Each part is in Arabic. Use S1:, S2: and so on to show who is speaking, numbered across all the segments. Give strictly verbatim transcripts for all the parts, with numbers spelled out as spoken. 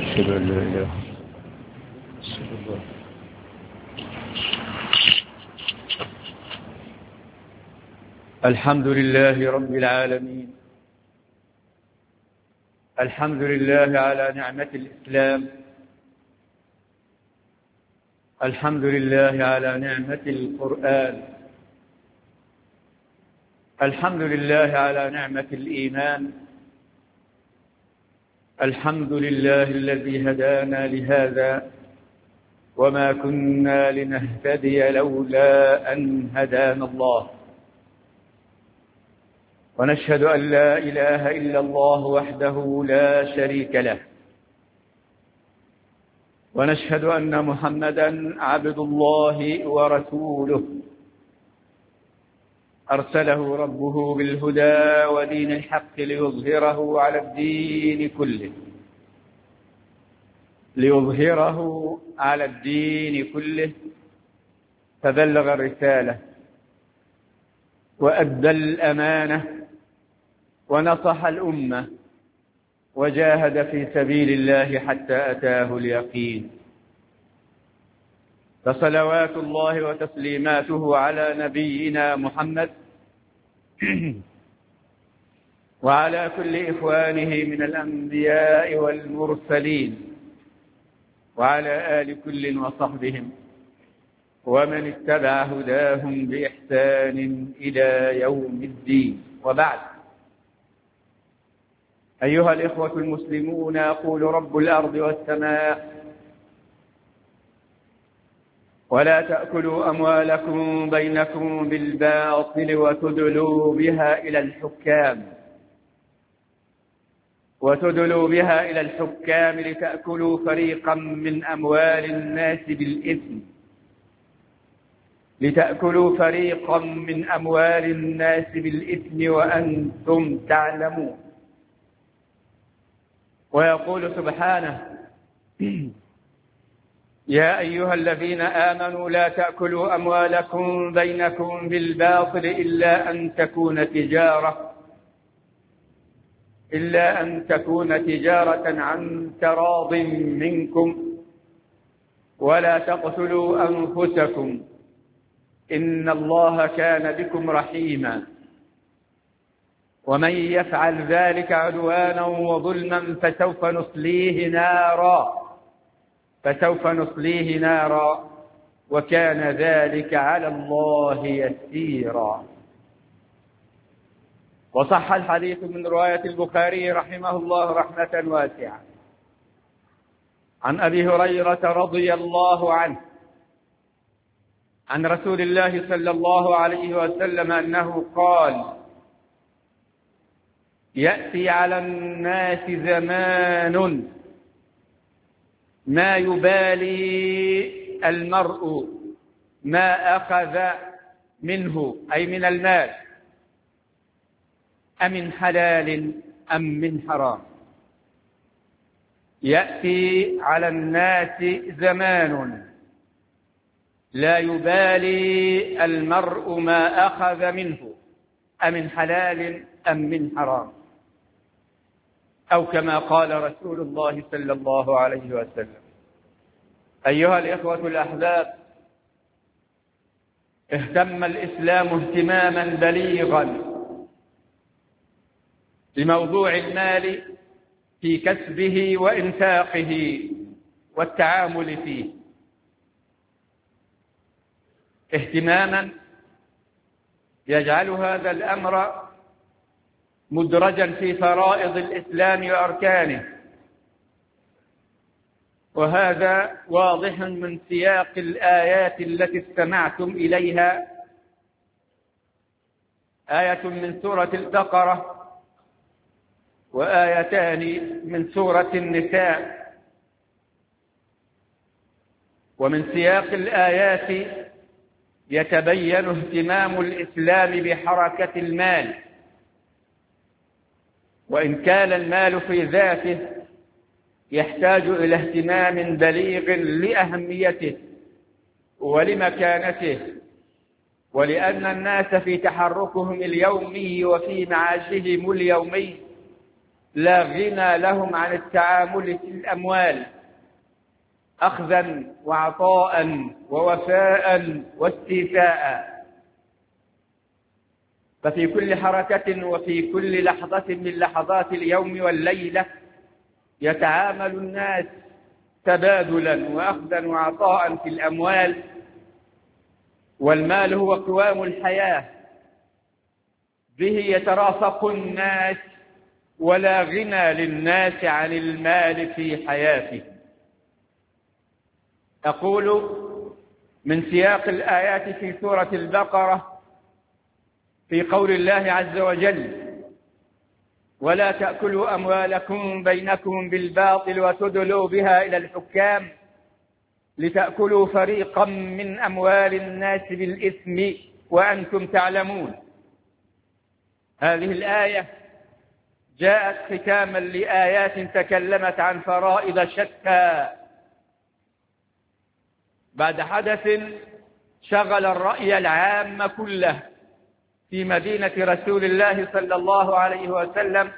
S1: أشهد أن لا إله إلا الله. الحمد لله رب العالمين. الحمد لله على نعمة الإسلام. الحمد لله على نعمة القرآن. الحمد لله على نعمة الإيمان. الحمد لله الذي هدانا لهذا وما كنا لنهتدي لولا أن هدانا الله. ونشهد أن لا إله إلا الله وحده لا شريك له. ونشهد أن محمدا عبد الله ورسوله أرسله ربه بالهدى ودين الحق ليظهره على الدين كله ليظهره على الدين كله فبلغ الرسالة وأدى الأمانة ونصح الأمة وجاهد في سبيل الله حتى أتاه اليقين. فصلوات الله وتسليماته على نبينا محمد وعلى كل إخوانه من الأنبياء والمرسلين وعلى آل كل وصحبهم ومن اتبع هداهم بإحسان إلى يوم الدين. وبعد، أيها الإخوة المسلمون، يقول رب الأرض والسماء: ولا تأكلوا أموالكم بينكم بالباطل وتدلوا بها إلى الحكام وتدلوا بها إلى الحكام لتأكلوا فريقا من أموال الناس بالإثم لتأكلوا فريقا من أموال الناس بالإثم وأنتم تعلمون. ويقول سبحانه: يا أيها الذين آمنوا لا تأكلوا أموالكم بينكم بالباطل إلا أن تكون تجارة إلا أن تكون تجارة عن تراض منكم ولا تقتلوا أنفسكم إن الله كان بكم رحيما ومن يفعل ذلك عدوانا وظلما فسوف نصليه نارا فسوف نصليه نارا وكان ذلك على الله يسيرا. وصح الحديث من رواية البخاري رحمه الله رحمة واسعة عن أبي هريرة رضي الله عنه عن رسول الله صلى الله عليه وسلم أنه قال: يأتي على الناس زمان ما يبالي المرء ما أخذ منه، أي من المال، أمن حلال أم من حرام. يأتي على الناس زمان لا يبالي المرء ما أخذ منه أمن حلال أم من حرام، أو كما قال رسول الله صلى الله عليه وسلم. أيها الإخوة الأحباب، اهتم الإسلام اهتماما بليغا بموضوع المال في كسبه وإنفاقه والتعامل فيه، اهتماما يجعل هذا الأمر مدرجا في فرائض الإسلام وأركانه. وهذا واضح من سياق الآيات التي استمعتم إليها، آية من سورة البقرة وآيتان من سورة النساء. ومن سياق الآيات يتبين اهتمام الإسلام بحركة المال، وإن كان المال في ذاته يحتاج إلى اهتمام بليغ لأهميته ولمكانته، ولأن الناس في تحركهم اليومي وفي معاشهم اليومي لا غنى لهم عن التعامل في الأموال أخذا وعطاء ووفاء واستيفاء. ففي كل حركة وفي كل لحظة من لحظات اليوم والليلة يتعامل الناس تبادلا وأخذا وعطاء في الأموال، والمال هو قوام الحياة، به يترافق الناس، ولا غنى للناس عن المال في حياته. أقول من سياق الآيات في سورة البقرة في قول الله عز وجل: ولا تأكلوا أموالكم بينكم بالباطل وتدلوا بها إلى الحكام لتأكلوا فريقا من أموال الناس بالإثم وأنتم تعلمون. هذه الآية جاءت ختاما لآيات تكلمت عن فرائض شتى بعد حدث شغل الرأي العام كله في مدينة رسول الله صلى الله عليه وسلم،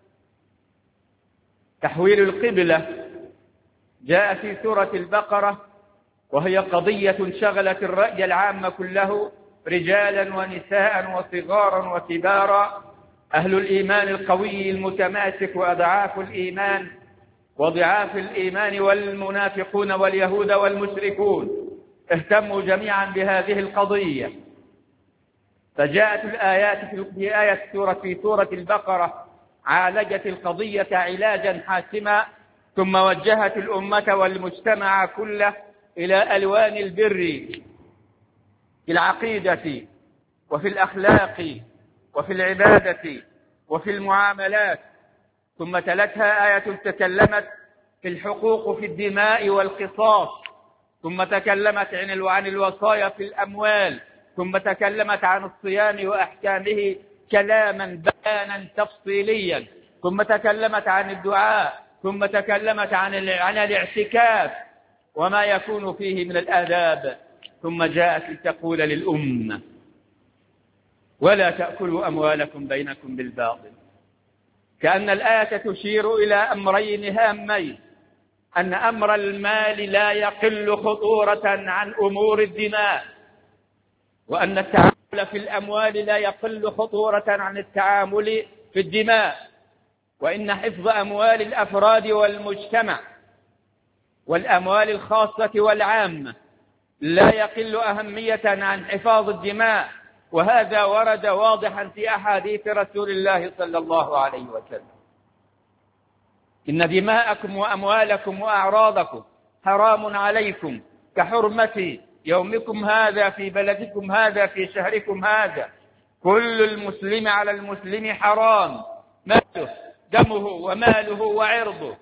S1: تحويل القبلة. جاء في سورة البقرة وهي قضية شغلت الرأي العام كله، رجالا ونساء وصغارا وكبارا، أهل الإيمان القوي المتماسك وأضعاف الإيمان وضعاف الإيمان والمنافقون واليهود والمشركون، اهتموا جميعا بهذه القضية. فجاءت الآيات في آية سورة في سورة البقرة عالجت القضية علاجا حاسما، ثم وجهت الأمة والمجتمع كله إلى ألوان البر في العقيدة وفي الأخلاق وفي العبادة وفي المعاملات. ثم تلتها آية تكلمت في الحقوق في الدماء والقصاص، ثم تكلمت عن الوصايا في الأموال، ثم تكلمت عن الصيام وأحكامه كلاما بيانا تفصيليا، ثم تكلمت عن الدعاء، ثم تكلمت عن عن الاعتكاف وما يكون فيه من الآداب، ثم جاءت لتقول للأمة: ولا تأكلوا أموالكم بينكم بالباطل. كأن الآية تشير إلى أمرين هامين: أن أمر المال لا يقل خطورة عن أمور الدماء، وأن التعامل في الأموال لا يقل خطورة عن التعامل في الدماء، وإن حفظ أموال الأفراد والمجتمع والأموال الخاصة والعامة لا يقل أهمية عن حفاظ الدماء. وهذا ورد واضحا في أحاديث رسول الله صلى الله عليه وسلم: إن دماءكم وأموالكم وأعراضكم حرام عليكم كحرمة يومكم هذا في بلدكم هذا في شهركم هذا. كل المسلم على المسلم حرام، ماله دمه وماله وعرضه.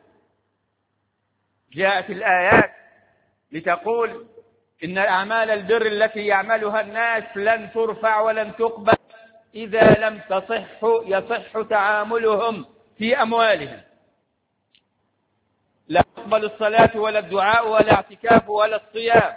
S1: جاءت الآيات لتقول إن أعمال البر التي يعملها الناس لن ترفع ولن تقبل إذا لم تصح يصح تعاملهم في أموالهم. لا تقبل الصلاة ولا الدعاء ولا الاعتكاف ولا الصيام،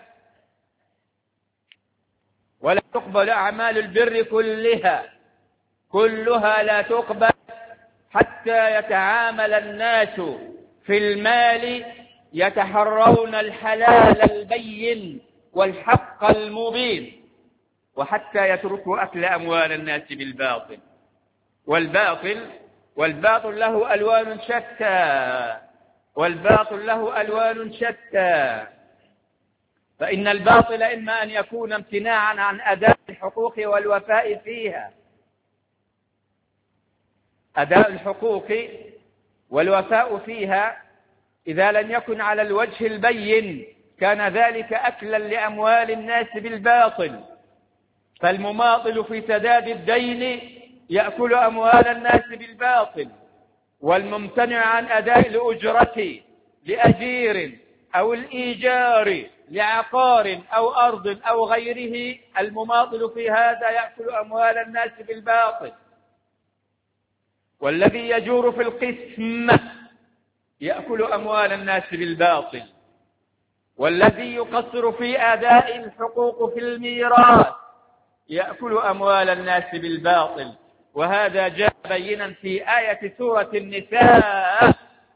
S1: ولا تقبل أعمال البر كلها كلها لا تقبل حتى يتعامل الناس في المال يتحرون الحلال البين والحق المبين، وحتى يتركوا أكل أموال الناس بالباطل. والباطل والباطل له ألوان شتى والباطل له ألوان شتى فإن الباطل إما أن يكون امتناعا عن أداء الحقوق والوفاء فيها. أداء الحقوق والوفاء فيها إذا لم يكن على الوجه البين كان ذلك أكلا لأموال الناس بالباطل، فالمماطل في سداد الدين يأكل أموال الناس بالباطل، والممتنع عن أداء الأجرة لأجير أو الإيجار لعقار أو أرض أو غيره، المماطل في هذا يأكل أموال الناس بالباطل. والذي يجور في القسم يأكل أموال الناس بالباطل، والذي يقصر في أداء الحقوق في الميراث يأكل أموال الناس بالباطل، وهذا جاء بينا في آية سورة النساء.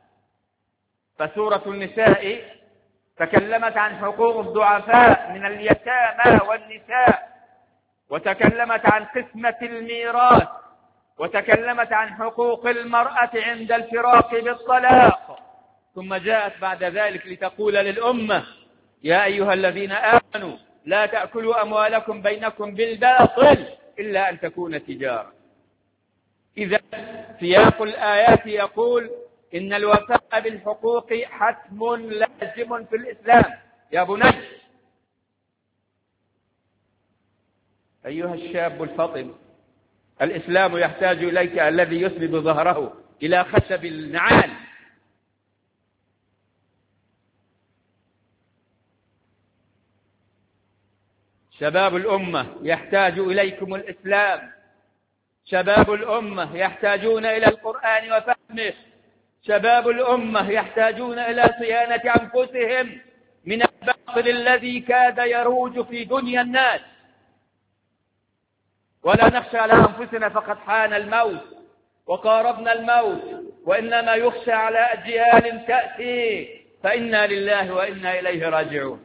S1: فسورة النساء تكلمت عن حقوق الضعفاء من اليتامى والنساء، وتكلمت عن قسمة الميراث، وتكلمت عن حقوق المرأة عند الفراق بالطلاق، ثم جاءت بعد ذلك لتقول للأمة: يا أيها الذين آمنوا لا تأكلوا أموالكم بينكم بالباطل إلا أن تكون تجارة. إذا سياق الآيات يقول إن الوفاء بالحقوق حتم لازم في الإسلام. يا بني أيها الشاب الفطن، الإسلام يحتاج إليك الذي يسند ظهره إلى خشب النعال. شباب الأمة يحتاج إليكم الإسلام. شباب الأمة يحتاجون إلى القرآن وفهمه. شباب الأمة يحتاجون إلى صيانة أنفسهم من الباطل الذي كاد يروج في دنيا الناس. ولا نخشى على أنفسنا فقد حان الموت وقاربنا الموت، وإنما يخشى على أجيال تأتي، فإنا لله وإنا إليه راجعون.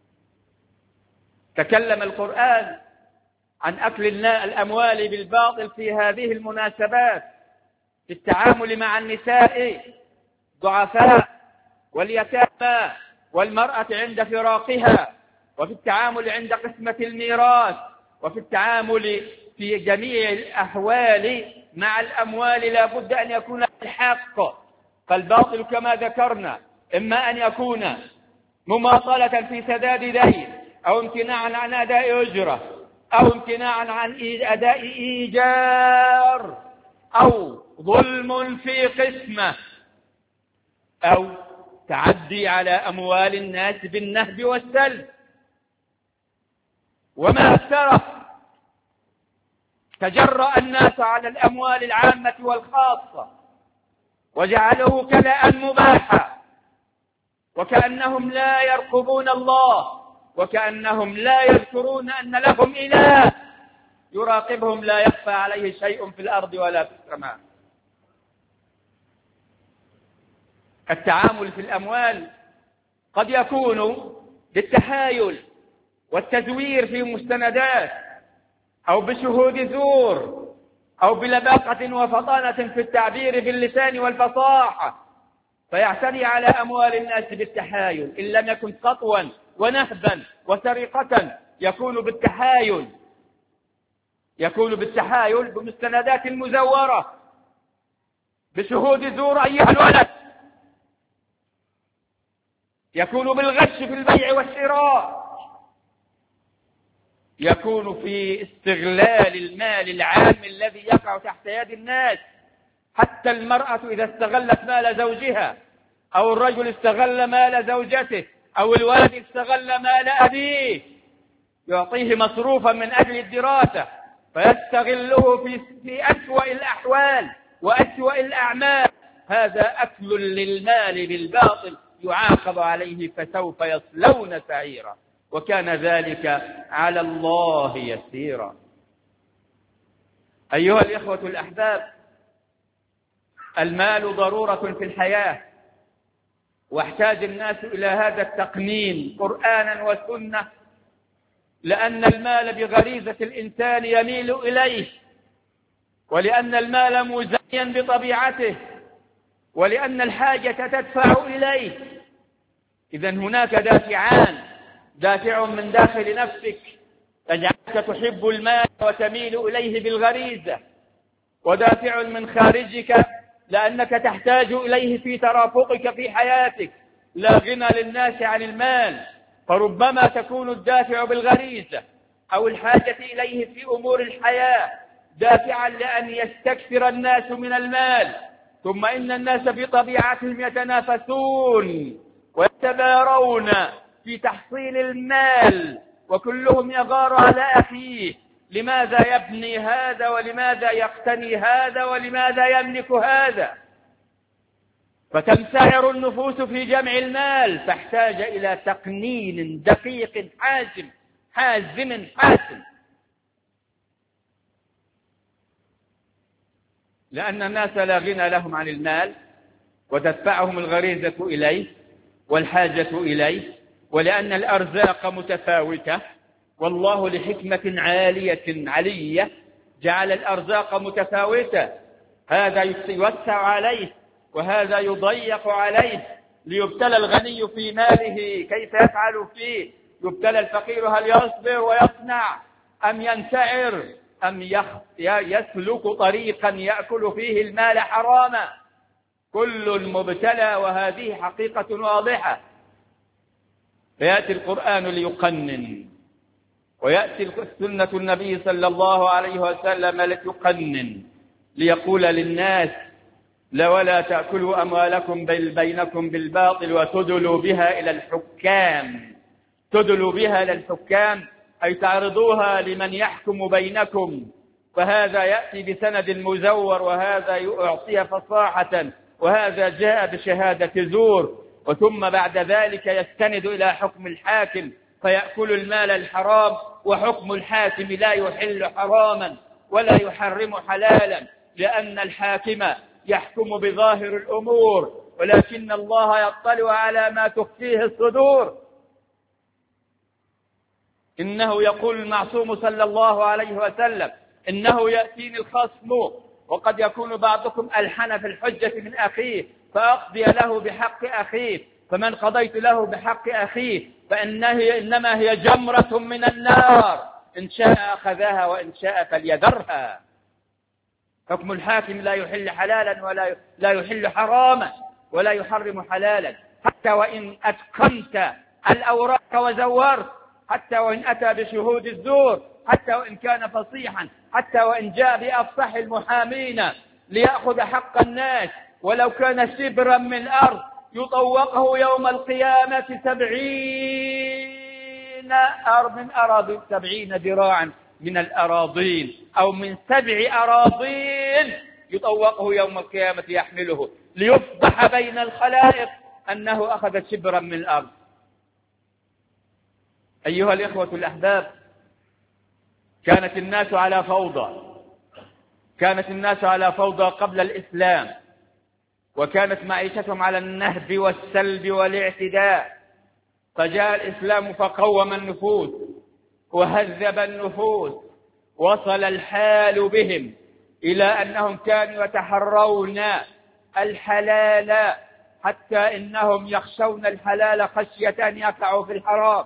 S1: تكلم القرآن عن أكل الأموال بالباطل في هذه المناسبات، في التعامل مع النساء ضعفاء واليتامى والمرأة عند فراقها، وفي التعامل عند قسمة الميراث، وفي التعامل في جميع الأحوال مع الأموال لا بد أن يكون الحق. فالباطل كما ذكرنا إما أن يكون مماطلة في سداد دين، أو امتناعا عن أداء أجرة، أو امتناعا عن أداء إيجار، أو ظلم في قسمة، أو تعدي على أموال الناس بالنهب والسلب. وما أكثره تجرأ الناس على الأموال العامة والخاصة وجعلوه كلاء مباحا، وكأنهم لا يرقبون الله، وكأنهم لا يذكرون أن لهم إله يراقبهم لا يخفى عليه شيء في الأرض ولا في السماء. التعامل في الأموال قد يكون بالتحايل والتزوير في مستندات، أو بشهود زور، أو بلباقة وفطانة في التعبير باللسان والفصاحة، فيعتدي على أموال الناس بالتحايل. إن لم يكن سطوا ونهبا وسرقة يكون بالتحايل، يكون بالتحايل بمستندات مزورة، بشهود زور أيها الولد، يكون بالغش في البيع والشراء، يكون في استغلال المال العام الذي يقع تحت يد الناس. حتى المرأة إذا استغلت مال زوجها، أو الرجل استغل مال زوجته، أو الولد استغل مال أبيه، يعطيه مصروفا من أجل الدراسة فيستغله في في أسوأ الأحوال وأسوأ الأعمال، هذا أكل للمال بالباطل يعاقب عليه فسوف يصلون سعيرا، وكان ذلك على الله يسيرا. أيها الإخوة الأحباب، المال ضرورة في الحياة، واحتاج الناس إلى هذا التقنين قرآنا وسنة، لأن المال بغريزة الإنسان يميل إليه، ولأن المال مزين بطبيعته، ولأن الحاجة تدفع إليه. إذن هناك دافعان: دافع من داخل نفسك تجعلك تحب المال وتميل إليه بالغريزة، ودافع من خارجك لأنك تحتاج إليه في ترافقك في حياتك. لا غنى للناس عن المال، فربما تكون الدافع بالغريزة أو الحاجة إليه في أمور الحياة دافعا لأن يستكثر الناس من المال، ثم إن الناس بطبيعتهم يتنافسون ويتبارون في تحصيل المال، وكلهم يغار على أخيه: لماذا يبني هذا، ولماذا يقتني هذا، ولماذا يملك هذا؟ فتمسعر النفوس في جمع المال، تحتاج إلى تقنين دقيق حازم حازم حاسم. لأن الناس لا غنى لهم عن المال، وتدفعهم الغريزة إليه والحاجة إليه، ولأن الأرزاق متفاوتة، والله لحكمة عالية علية جعل الأرزاق متفاوتة، هذا يوسع عليه وهذا يضيق عليه، ليبتلى الغني في ماله كيف يفعل فيه، يبتلى الفقير هل يصبر ويصنع أم ينتعر أم يسلك طريقا يأكل فيه المال حراما. كل مبتلى، وهذه حقيقة واضحة. فيأتي القرآن ليقنن، ويأتي سنة النبي صلى الله عليه وسلم لتقنن، ليقول للناس: لا ولا تأكلوا أموالكم بينكم بالباطل وتدلوا بها إلى الحكام. تدلوا بها إلى الحكام أي تعرضوها لمن يحكم بينكم، فهذا يأتي بسند مزور، وهذا يعطي فصاحة، وهذا جاء بشهادة زور، وثم بعد ذلك يستند إلى حكم الحاكم فيأكل المال الحرام، وحكم الحاكم لا يحل حراما ولا يحرم حلالا، لأن الحاكم يحكم بظاهر الأمور، ولكن الله يطلع على ما تخفيه الصدور. إنه يقول المعصوم صلى الله عليه وسلم: إنه يأتيني الخصم وقد يكون بعضكم ألحن في الحجة من أخيه فأقضي له بحق أخيه، فمن قضيت له بحق أخيه فإنه إنما هي جمرة من النار، إن شاء أخذها وإن شاء فليذرها. حكم الحاكم لا يحل حلالا ولا لا يحل حراما ولا يحرم حلالا، حتى وإن أتقنت الأوراق وزورت، حتى وإن أتى بشهود الزور، حتى وإن كان فصيحا، حتى وإن جاء بأفصح المحامين ليأخذ حق الناس، ولو كان شبرا من أرض يطوقه يوم القيامة سبعين أرض من أراضي سبعين ذراعا من الأراضين، أو من سبع أراضين يطوقه يوم القيامة يحمله ليفضح بين الخلائق أنه أخذ شبرا من الأرض. أيها الإخوة الأحباب، كانت الناس على فوضى، كانت الناس على فوضى قبل الإسلام، وكانت معيشتهم على النهب والسلب والاعتداء، فجاء الإسلام فقوم النفوس وهذب النفوس، وصل الحال بهم إلى أنهم كانوا يتحرون الحلال، حتى إنهم يخشون الحلال خشية أن يقعوا في الحرام.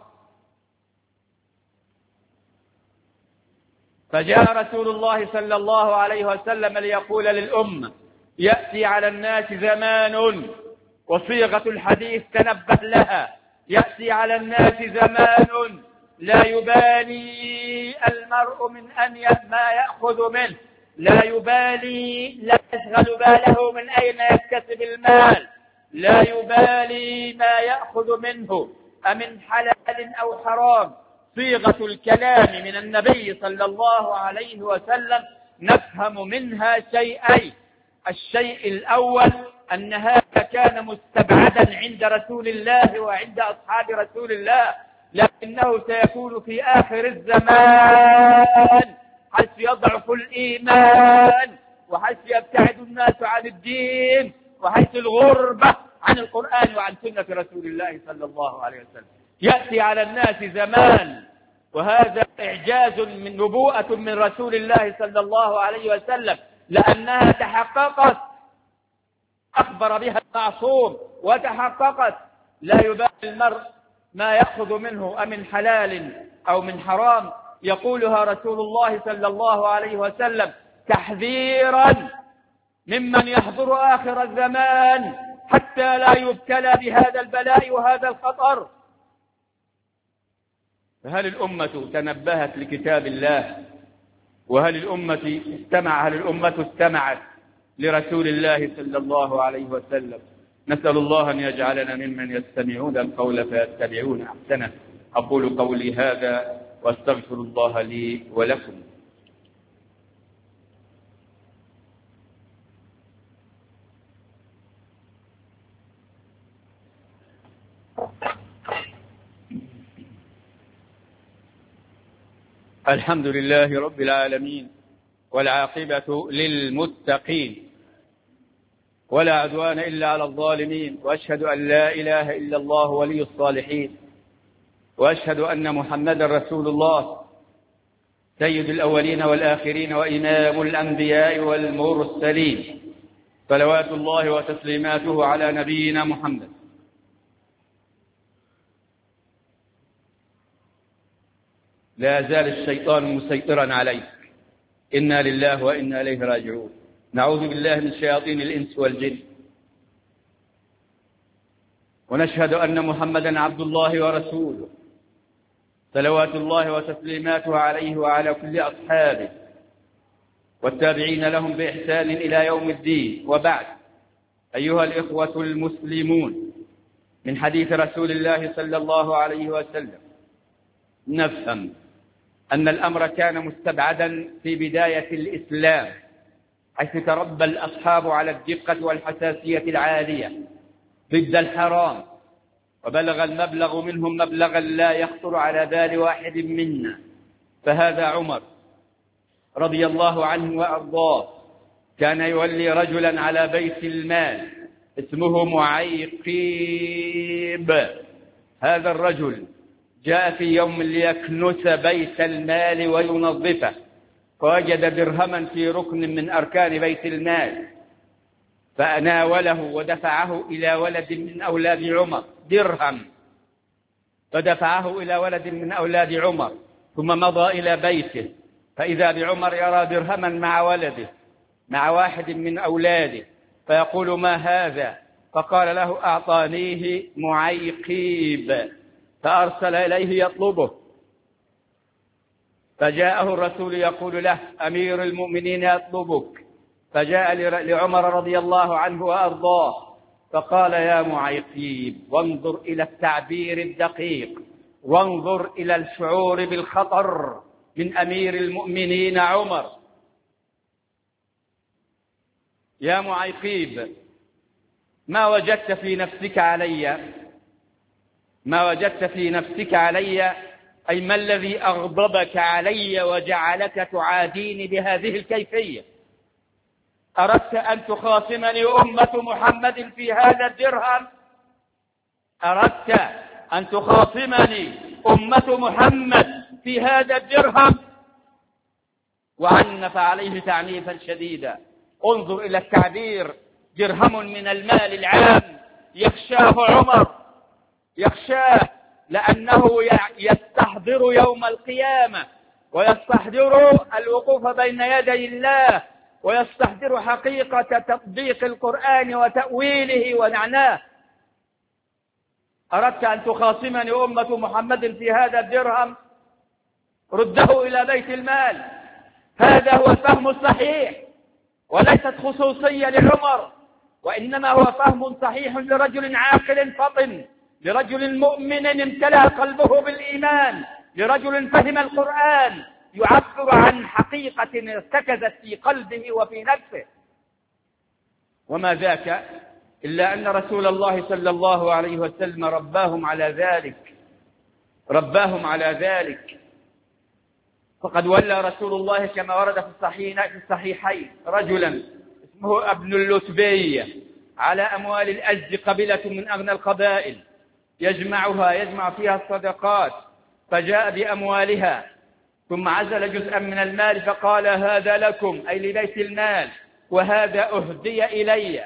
S1: فجاء رسول الله صلى الله عليه وسلم ليقول للأمة: يأتي على الناس زمان، وصيغة الحديث تنبه لها، يأتي على الناس زمان لا يبالي المرء من أن ما يأخذ منه، لا يبالي، لا يشغل باله من أين يكتسب المال، لا يبالي ما يأخذ منه أمن حلال أو حرام. صيغة الكلام من النبي صلى الله عليه وسلم نفهم منها شيئين: الشيء الأول أن هذا كان مستبعدا عند رسول الله وعند أصحاب رسول الله، لكنه سيكون في آخر الزمان حيث يضعف الإيمان، وحيث يبتعد الناس عن الدين، وحيث الغربة عن القرآن وعن سنة رسول الله صلى الله عليه وسلم. يأتي على الناس زمان، وهذا إعجاز من نبوءة من رسول الله صلى الله عليه وسلم، لأنها تحققت، أخبر بها المعصوم وتحققت. لا يبالي المرء ما يأخذ منه أمن حلال أو من حرام، يقولها رسول الله صلى الله عليه وسلم تحذيرا ممن يحضر آخر الزمان حتى لا يبتلى بهذا البلاء وهذا الخطر. فهل الأمة تنبهت لكتاب الله؟ وهل الأمة استمع هل الأمة استمعت لرسول الله صلى الله عليه وسلم؟ نسأل الله أن يجعلنا ممن يستمعون القول فيتبعون أحسنه. أقول قولي هذا واستغفر الله لي ولكم. الحمد لله رب العالمين، والعاقبة للمتقين، ولا عدوان إلا على الظالمين، وأشهد أن لا إله إلا الله ولي الصالحين، وأشهد أن محمدا رسول الله سيد الأولين والآخرين وإمام الأنبياء والمرسلين، صلوات الله وتسليماته على نبينا محمد. لا زال الشيطان مسيطرا عليه، إنا لله وإنا إليه راجعون. نعوذ بالله من شياطين الإنس والجن، ونشهد أن محمدا عبد الله ورسوله، صلوات الله وتسليماته عليه وعلى كل أصحابه والتابعين لهم بإحسان إلى يوم الدين. وبعد، أيها الإخوة المسلمون، من حديث رسول الله صلى الله عليه وسلم نفهم أن الأمر كان مستبعدا في بداية الإسلام، حيث تربى الأصحاب على الدقة والحساسية العالية ضد الحرام، وبلغ المبلغ منهم مبلغا لا يخطر على بال واحد منا. فهذا عمر رضي الله عنه وأرضاه كان يولي رجلا على بيت المال اسمه معيقيب. هذا الرجل جاء في يوم ليكنس بيت المال وينظفه، فوجد درهما في ركن من أركان بيت المال، فناوله ودفعه إلى ولد من أولاد عمر. درهم فدفعه إلى ولد من أولاد عمر، ثم مضى إلى بيته، فإذا بعمر يرى درهما مع ولده، مع واحد من أولاده، فيقول: ما هذا؟ فقال له: أعطانيه معيقيب. فأرسل إليه يطلبه، فجاءه الرسول يقول له: أمير المؤمنين يطلبك. فجاء لعمر رضي الله عنه وأرضاه فقال: يا معيقيب، وانظر إلى التعبير الدقيق، وانظر إلى الشعور بالخطر من أمير المؤمنين عمر. يا معيقيب، ما وجدت في نفسك علي؟ ما وجدت في نفسك علي؟ أي ما الذي أغضبك علي وجعلك تعاديني بهذه الكيفية؟ أردت أن تخاصمني أمة محمد في هذا الدرهم؟ أردت أن تخاصمني أمة محمد في هذا الدرهم؟ وعنف عليه تعنيفا شديدا. انظر إلى التعبير: درهم من المال العام يخشاه عمر، يخشاه لأنه يستحضر يوم القيامة، ويستحضر الوقوف بين يدي الله، ويستحضر حقيقة تطبيق القرآن وتأويله ومعناه. أردت أن تخاصمني أمة محمد في هذا الدرهم؟ رده إلى بيت المال. هذا هو الفهم الصحيح، وليست خصوصية لعمر، وإنما هو فهم صحيح لرجل عاقل فطن، لرجل مؤمن امتلأ قلبه بالإيمان، لرجل فهم القرآن يعبر عن حقيقة ارتكزت في قلبه وفي نفسه. وما ذاك إلا أن رسول الله صلى الله عليه وسلم رباهم على ذلك، رباهم على ذلك. فقد ولى رسول الله كما ورد في الصحيحين رجلا اسمه ابن اللتبية على أموال الأزد، قبيلة من أغنى القبائل، يجمعها يجمع فيها الصدقات، فجاء بأموالها ثم عزل جزءا من المال فقال: هذا لكم، أي لبيت المال، وهذا أهدي إلي.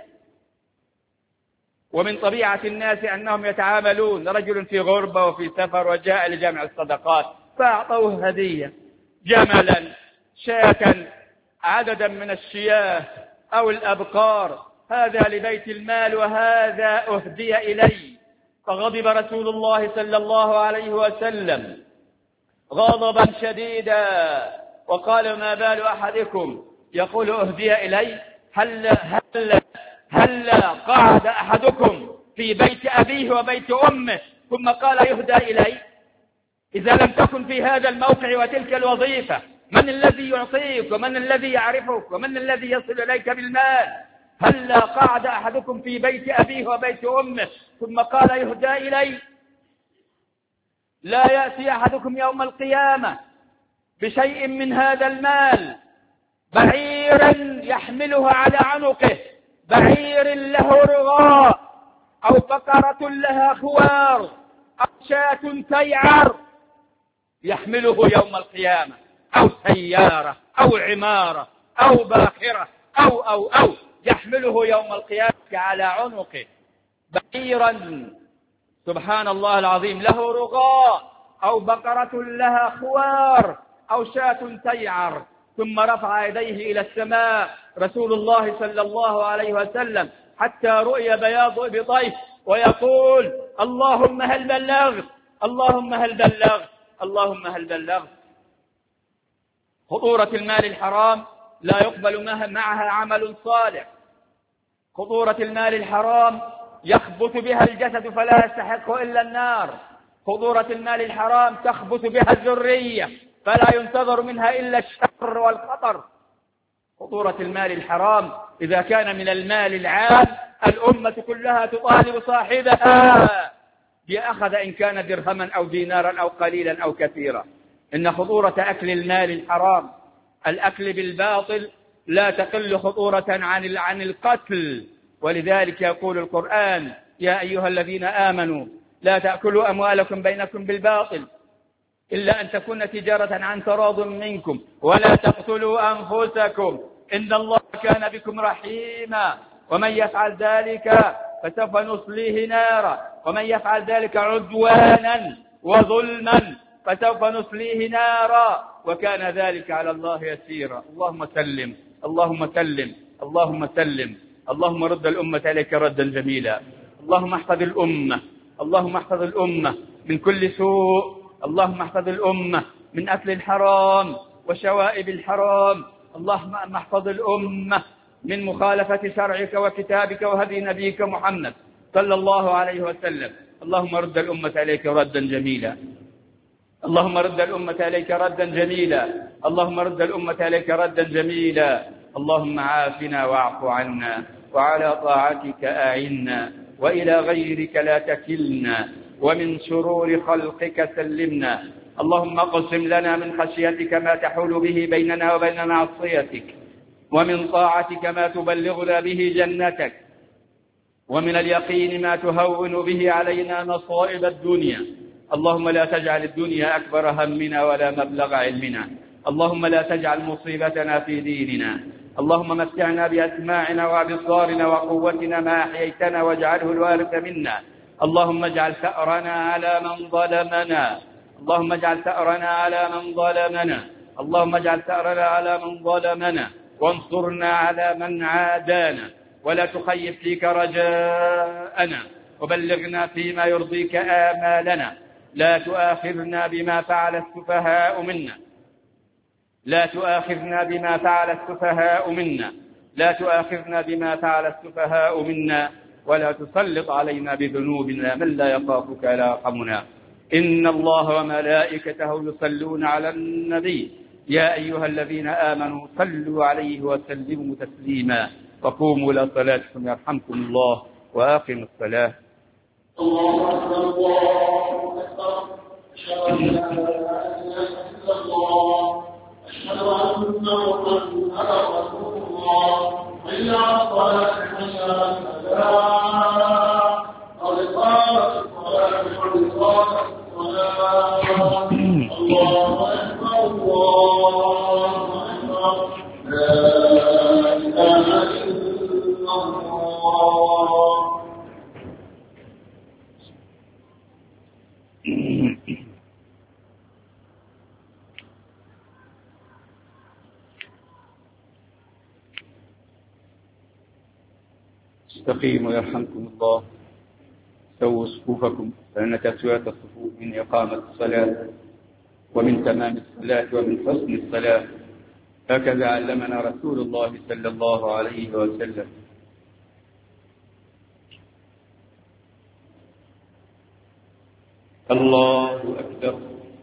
S1: ومن طبيعة الناس أنهم يتعاملون، رجل في غربة وفي سفر وجاء لجمع الصدقات فأعطوه هدية، جملا، شاة، عددا من الشياه أو الأبقار، هذا لبيت المال وهذا أهدي إلي. فغضب رسول الله صلى الله عليه وسلم غضبا شديدا وقال: ما بال أحدكم يقول أهدي إلي؟ هل هل هل قعد أحدكم في بيت أبيه وبيت أمه ثم قال يهدى إلي؟ إذا لم تكن في هذا الموقع وتلك الوظيفة، من الذي يعطيك ومن الذي يعرفك ومن الذي يصل إليك بالمال؟ هل قعد أحدكم في بيت أبيه وبيت أمه ثم قال يهدى إلي؟ لا يأتي أحدكم يوم القيامة بشيء من هذا المال بعيرا يحمله على عنقه، بعير له رغاء، أو بقرة لها خوار، أو شاة تيعر يحمله يوم القيامة، أو سيارة أو عمارة أو باخرة أو أو أو يحمله يوم القيامة على عنقه بعيرا سبحان الله العظيم له رغاء، أو بقرة لها خوار، أو شاة تيعر. ثم رفع يديه إلى السماء رسول الله صلى الله عليه وسلم حتى رؤي بياض إبطيه ويقول: اللهم هل بلغت، اللهم هل بلغت، اللهم هل بلغت. خطورة المال الحرام لا يقبل معها عمل صالح. خطورة المال الحرام يخبث بها الجسد فلا يستحق إلا النار. خطورة المال الحرام تخبث بها الذرية فلا ينتظر منها إلا الشر والخطر. خطورة المال الحرام إذا كان من المال العام الأمة كلها تطالب صاحبها بأخذ إن كان درهما أو دينارا أو قليلا أو كثيرا. إن خطورة أكل المال الحرام، الأكل بالباطل، لا تقل خطورة عن عن القتل. ولذلك يقول القرآن: يا أيها الذين آمنوا لا تأكلوا أموالكم بينكم بالباطل إلا أن تكون تجارة عن تراض منكم ولا تقتلوا أنفسكم إن الله كان بكم رحيما ومن يفعل ذلك فسوف نصليه نارا ومن يفعل ذلك عدوانا وظلما فسوف نصليه نارا وكان ذلك على الله يسيرا. اللهم سلم، اللهم سلم، اللهم سلم. اللهم رد الأمة إليك ردا جميلا. اللهم احفظ الأمة، اللهم احفظ الأمة من كل سوء. اللهم احفظ الأمة من أكل الحرام وشوائب الحرام. اللهم احفظ الأمة من مخالفة شرعك وكتابك وهدي نبيك محمد صلى الله عليه وسلم. اللهم رد الأمة إليك ردا جميلا. اللهم رد الأمة إليك ردا جميلا. اللهم رد الأمة إليك ردا جميلا. اللهم عافنا واعف عنا وعلى طاعتك أعنا وإلى غيرك لا تكلنا ومن شرور خلقك سلمنا. اللهم اقسم لنا من خشيتك ما تحول به بيننا وبين معصيتك ومن طاعتك ما تبلغنا به جنتك ومن اليقين ما تهون به علينا مصائب الدنيا. اللهم لا تجعل الدنيا أكبر همنا ولا مبلغ علمنا. اللهم لا تجعل مصيبتنا في ديننا. اللهم متعنا بأسماعنا وأبصارنا وقوتنا ما أحييتنا واجعله الوارث منا. اللهم اجعل ثأرنا على من ظلمنا. اللهم اجعل ثأرنا على من ظلمنا. اللهم اجعل ثأرنا على من ظلمنا وانصرنا على من عادانا ولا تخيب فيك رجاءنا وبلغنا فيما يرضيك آمالنا. لا تؤاخذنا بما فعل السفهاء منا. لا تؤاخذنا بما فعل السفهاء منا. لا تؤاخذنا بما فعل السفهاء منا ولا تسلط علينا بذنوبنا من لا يخافك لا يرحمنا. إن الله وملائكته يصلون على النبي يا أيها الذين آمنوا صلوا عليه وسلموا تسليما. وقوموا إلى صلاتكم يرحمكم الله وأقيموا الصلاة.
S2: الله أكبر الله أكبر. أشهد أن لا إله إلا الله. أشهد أن محمدا رسول الله. حي على الصلاة حي على الفلاح. قد قامت الصلاة قد قامت الصلاة. الله أكبر الله أكبر. لا إله إلا الله.
S1: استقيموا يرحمكم الله. سووا صفوفكم فإن تسوية الصفوف من إقامة الصلاة ومن تمام الصلاة ومن حسن الصلاة. هكذا علمنا رسول الله صلى الله عليه وسلم. الله أكبر.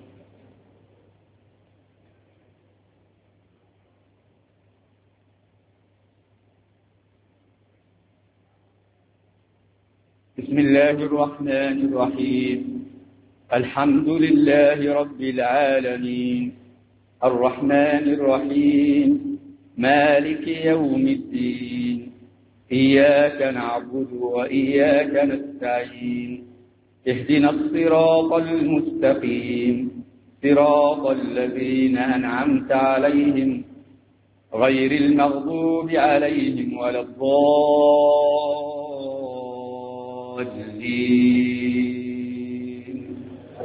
S1: بسم الله الرحمن الرحيم. الحمد لله رب العالمين الرحمن الرحيم مالك يوم الدين إياك نعبد وإياك نستعين اهدنا الصراط المستقيم صراط الذين أنعمت عليهم غير المغضوب عليهم ولا الضالين.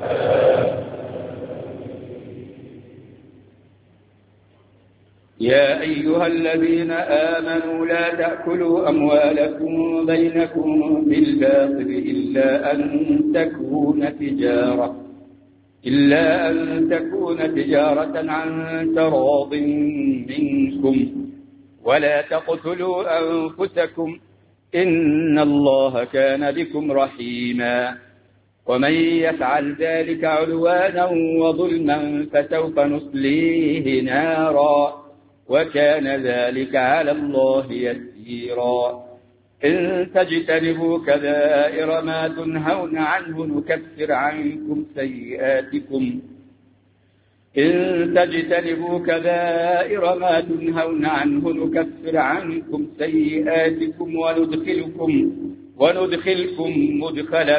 S1: يا أيها الذين آمنوا لا تأكلوا أموالكم بينكم بالباطل إلا أن تكون تجارة إلا أن تكون تجارة عن تراض منكم ولا تقتلوا أنفسكم إن الله كان بكم رحيما ومن يفعل ذلك عدوانا وظلما فسوف نصليه نارا وكان ذلك على الله يسيرا إن تجتنبوا كبائر ما تنهون عنه نكفر عنكم سيئاتكم إن تجتنبوا كبائر ما تنهون عنه نكفر عنكم سيئاتكم وندخلكم وندخلكم مدخلا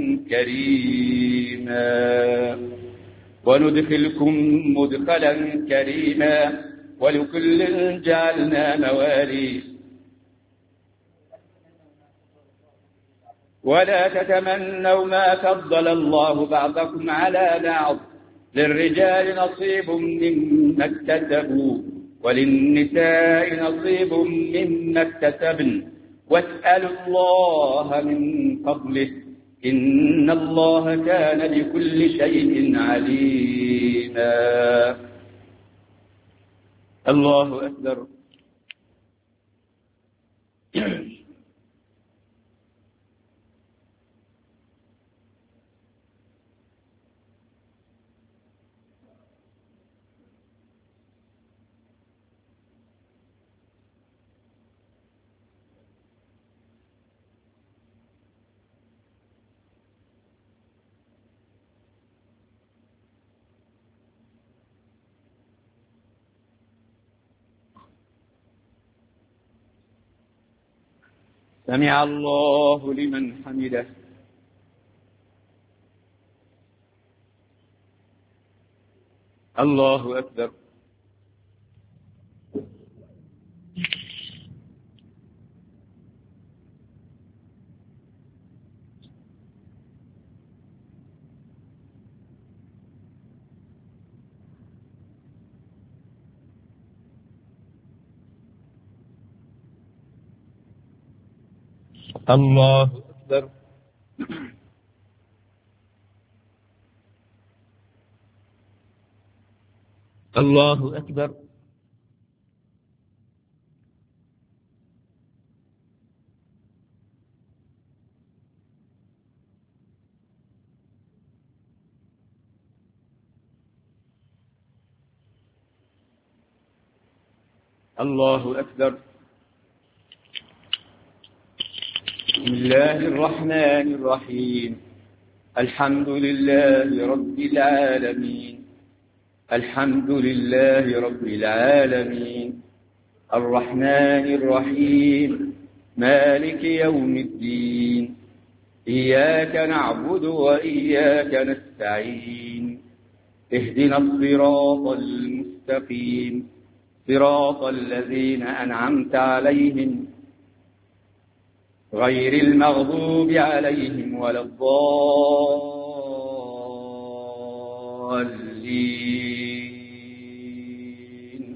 S1: كريما وندخلكم مدخلا كريما ولكل جعلنا موالي ولا تتمنوا ما فضل الله بعضكم على بعض للرجال نصيب مما اكتسبوا وللنساء نصيب مما اكتسبن واسألوا الله من فضله إن الله كان بكل شيء عليما. الله أكبر. سمع الله لمن حمده. الله أكبر. الله أكبر. الله أكبر. الله أكبر. بسم الله الرحمن الرحيم. الحمد لله رب العالمين. الحمد لله رب العالمين الرحمن الرحيم مالك يوم الدين إياك نعبد وإياك نستعين اهدنا الصراط المستقيم صراط الذين أنعمت عليهم غير المغضوب عليهم ولا الضالين.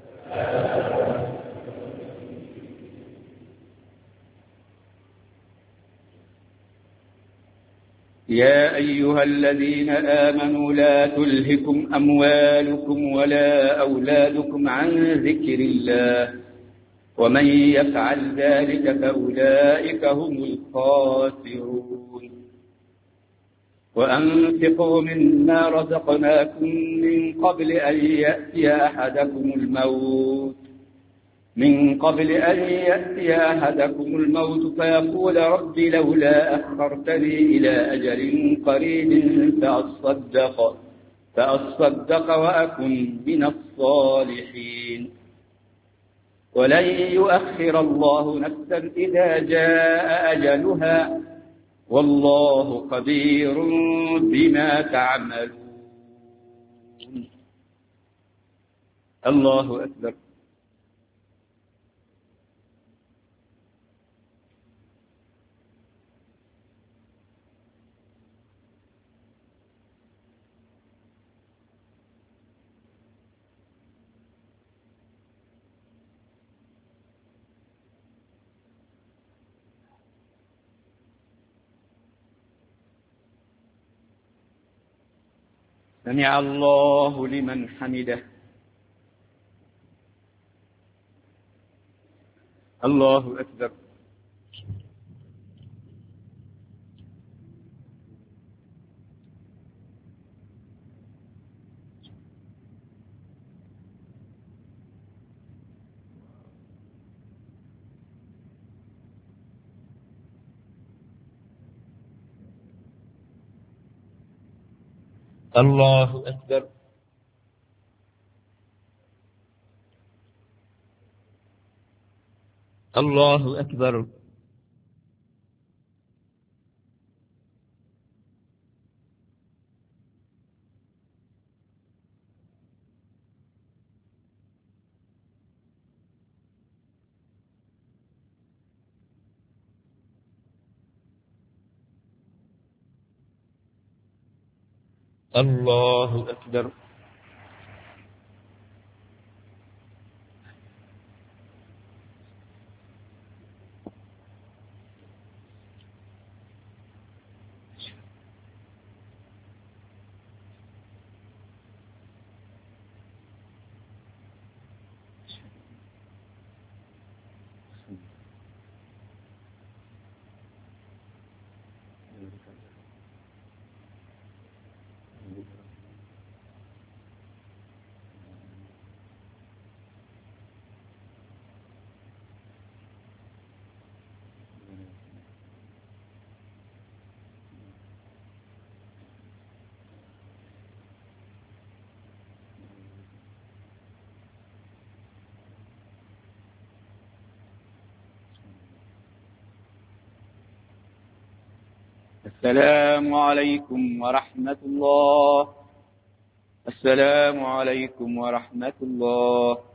S1: يا أيها الذين آمنوا لا تلهكم أموالكم ولا أولادكم عن ذكر الله ومن يفعل ذلك فأولئك هم الخاسرون. وأنفقوا مما رزقناكم من قبل أن يأتي أحدكم الموت من قبل أن يأتي أحدكم الموت فيقول رب لولا أخرتني إلى أجل قريب فأصدق فأصدق وأكن من الصالحين ولن يؤخر الله نفسا إذا جاء أجلها والله خبير بما تعملون. الله أكبر. سمع الله لمن حمده. الله أكبر. الله أكبر. الله أكبر. الله أكبر. السلام عليكم ورحمة الله. السلام عليكم ورحمة الله.